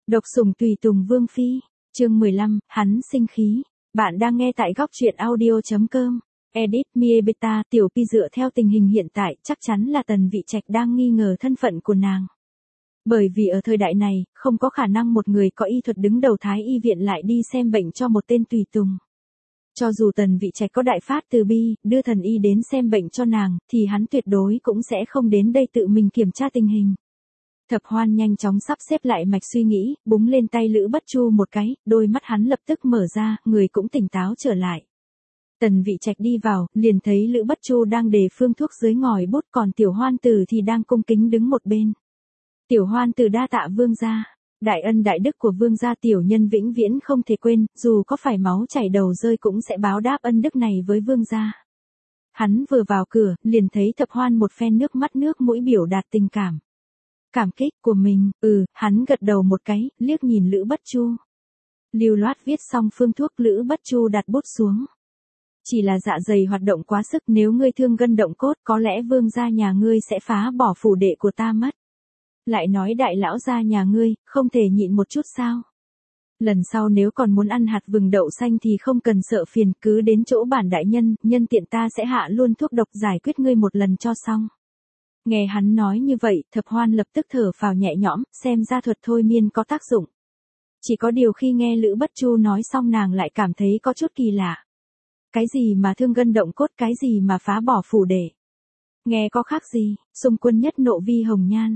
Độc sủng tùy tùng Vương Phi, chương 15, hắn sinh khí. Bạn đang nghe tại góc truyện audio.com. Edit Miebeta, Tiểu Pi dựa theo tình hình hiện tại, chắc chắn là Tần Vị Trạch đang nghi ngờ thân phận của nàng. Bởi vì ở thời đại này, không có khả năng một người có y thuật đứng đầu Thái y viện lại đi xem bệnh cho một tên tùy tùng. Cho dù Tần Vị Trạch có đại phát từ bi, đưa thần y đến xem bệnh cho nàng, thì hắn tuyệt đối cũng sẽ không đến đây tự mình kiểm tra tình hình. Thập Hoan nhanh chóng sắp xếp lại mạch suy nghĩ, búng lên tay Lữ Bất Chu một cái, đôi mắt hắn lập tức mở ra, người cũng tỉnh táo trở lại. Tần Vị Trạch đi vào, liền thấy Lữ Bất Chu đang để phương thuốc dưới ngòi bút, còn Tiểu Hoan Tử thì đang cung kính đứng một bên. Tiểu Hoan Tử đa tạ vương gia, đại ân đại đức của vương gia tiểu nhân vĩnh viễn không thể quên, dù có phải máu chảy đầu rơi cũng sẽ báo đáp ân đức này với vương gia. Hắn vừa vào cửa, liền thấy Thập Hoan một phen nước mắt nước mũi biểu đạt tình cảm. Cảm kích của mình, hắn gật đầu một cái, liếc nhìn Lữ Bất Chu. Lưu loát viết xong phương thuốc, Lữ Bất Chu đặt bút xuống. Chỉ là dạ dày hoạt động quá sức, nếu ngươi thương gân động cốt, có lẽ vương gia nhà ngươi sẽ phá bỏ phủ đệ của ta mất. Lại nói đại lão gia nhà ngươi, không thể nhịn một chút sao? Lần sau nếu còn muốn ăn hạt vừng đậu xanh thì không cần sợ phiền, cứ đến chỗ bản đại nhân, nhân tiện ta sẽ hạ luôn thuốc độc giải quyết ngươi một lần cho xong. Nghe hắn nói như vậy, Thập Hoan lập tức thở phào nhẹ nhõm, xem ra thuật thôi miên có tác dụng. Chỉ có điều khi nghe Lữ Bất Chu nói xong nàng lại cảm thấy có chút kỳ lạ. Cái gì mà thương gân động cốt, cái gì mà phá bỏ phủ đệ? Nghe có khác gì? Xung quân nhất nộ vi hồng nhan.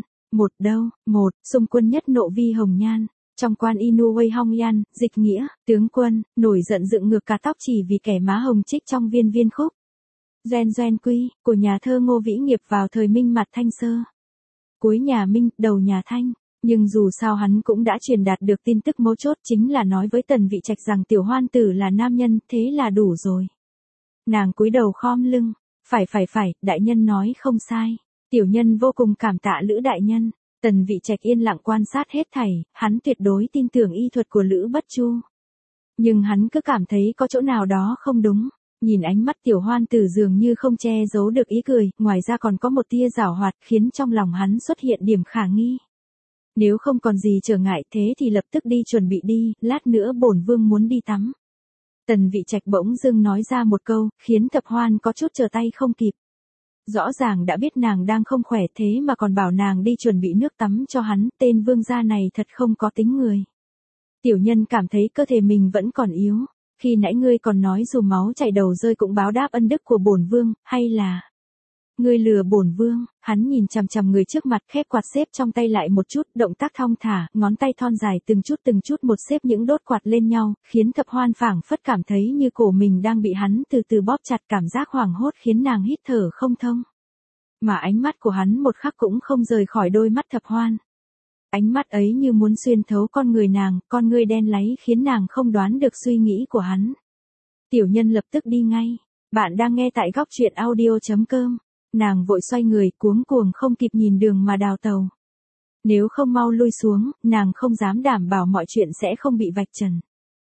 Xung quân nhất nộ vi hồng nhan. Trong quan Inu Wei Hong Yan, dịch nghĩa, tướng quân, nổi giận dựng ngược cả tóc chỉ vì kẻ má hồng trích trong viên viên khúc. Doen quy, của nhà thơ Ngô Vĩ Nghiệp vào thời Minh mặt Thanh sơ. Cuối nhà Minh, đầu nhà Thanh. Nhưng dù sao hắn cũng đã truyền đạt được tin tức mấu chốt, chính là nói với Tần Vị Trạch rằng Tiểu Hoan Tử là nam nhân, thế là đủ rồi. Nàng cúi đầu khom lưng. Phải, đại nhân nói không sai. Tiểu nhân vô cùng cảm tạ Lữ đại nhân. Tần Vị Trạch yên lặng quan sát hết thảy, hắn tuyệt đối tin tưởng y thuật của Lữ Bất Chu. Nhưng hắn cứ cảm thấy có chỗ nào đó không đúng. Nhìn ánh mắt Tiểu Hoan Tử dường như không che giấu được ý cười, ngoài ra còn có một tia giảo hoạt khiến trong lòng hắn xuất hiện điểm khả nghi. Nếu không còn gì trở ngại thế thì lập tức đi chuẩn bị đi, lát nữa bổn vương muốn đi tắm. Tần Vị Trạch bỗng dưng nói ra một câu, khiến Thập Hoan có chút trở tay không kịp. Rõ ràng đã biết nàng đang không khỏe thế mà còn bảo nàng đi chuẩn bị nước tắm cho hắn, tên vương gia này thật không có tính người. Tiểu nhân cảm thấy cơ thể mình vẫn còn yếu. Khi nãy ngươi còn nói dù máu chảy đầu rơi cũng báo đáp ân đức của bổn vương, hay là ngươi lừa bổn vương? Hắn nhìn chằm chằm người trước mặt, khép quạt xếp trong tay lại một chút, động tác thong thả, ngón tay thon dài từng chút một xếp những đốt quạt lên nhau, khiến Thập Hoan phảng phất cảm thấy như cổ mình đang bị hắn từ từ bóp chặt, cảm giác hoảng hốt khiến nàng hít thở không thông. Mà ánh mắt của hắn một khắc cũng không rời khỏi đôi mắt Thập Hoan. Ánh mắt ấy như muốn xuyên thấu con người nàng, con ngươi đen láy khiến nàng không đoán được suy nghĩ của hắn. Tiểu nhân lập tức đi ngay. Bạn đang nghe tại góc truyện audio.com. Nàng vội xoay người, cuống cuồng không kịp nhìn đường mà đào tàu. Nếu không mau lui xuống, nàng không dám đảm bảo mọi chuyện sẽ không bị vạch trần.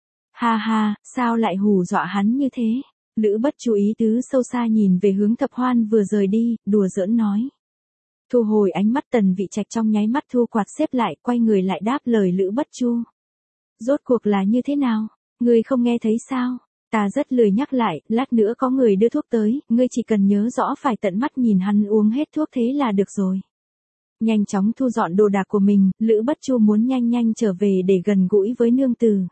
Ha, sao lại hù dọa hắn như thế? Lữ Bất Chu ý tứ sâu xa nhìn về hướng Thập Hoan vừa rời đi, đùa giỡn nói. Thu hồi ánh mắt, Tần Vị Trạch trong nháy mắt thu quạt xếp lại, quay người lại đáp lời Lữ Bất Chu. Rốt cuộc là như thế nào? Ngươi không nghe thấy sao? Ta rất lười nhắc lại, lát nữa có người đưa thuốc tới, ngươi chỉ cần nhớ rõ phải tận mắt nhìn hắn uống hết thuốc thế là được rồi. Nhanh chóng thu dọn đồ đạc của mình, Lữ Bất Chu muốn nhanh trở về để gần gũi với nương tử.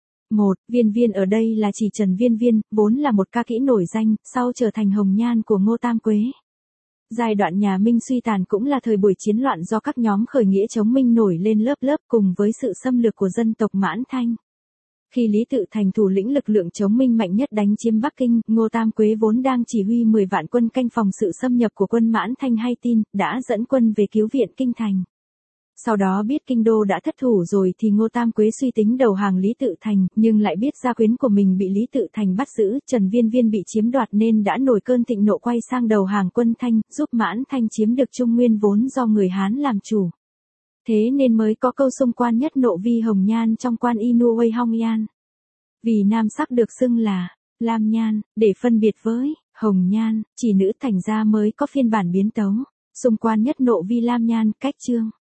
Viên ở đây là chỉ Trần Viên, vốn là một ca kỹ nổi danh, sau trở thành hồng nhan của Ngô Tam Quế. Giai đoạn nhà Minh suy tàn cũng là thời buổi chiến loạn do các nhóm khởi nghĩa chống Minh nổi lên lớp cùng với sự xâm lược của dân tộc Mãn Thanh. Khi Lý Tự Thành thủ lĩnh lực lượng chống Minh mạnh nhất đánh chiếm Bắc Kinh, Ngô Tam Quế vốn đang chỉ huy 10 vạn quân canh phòng sự xâm nhập của quân Mãn Thanh hay tin, đã dẫn quân về cứu viện Kinh Thành. Sau đó biết kinh đô đã thất thủ rồi thì Ngô Tam Quế suy tính đầu hàng Lý Tự Thành, nhưng lại biết gia quyến của mình bị Lý Tự Thành bắt giữ, Trần Viên bị chiếm đoạt nên đã nổi cơn thịnh nộ quay sang đầu hàng quân Thanh, giúp Mãn Thanh chiếm được Trung Nguyên vốn do người Hán làm chủ. Thế nên mới có câu xung quan nhất nộ vi hồng nhan trong quan Inu Wei Hong Yan. Vì nam sắc được xưng là lam nhan, để phân biệt với hồng nhan, chỉ nữ thành ra mới có phiên bản biến tấu. Xung quan nhất nộ vi lam nhan, cách chương.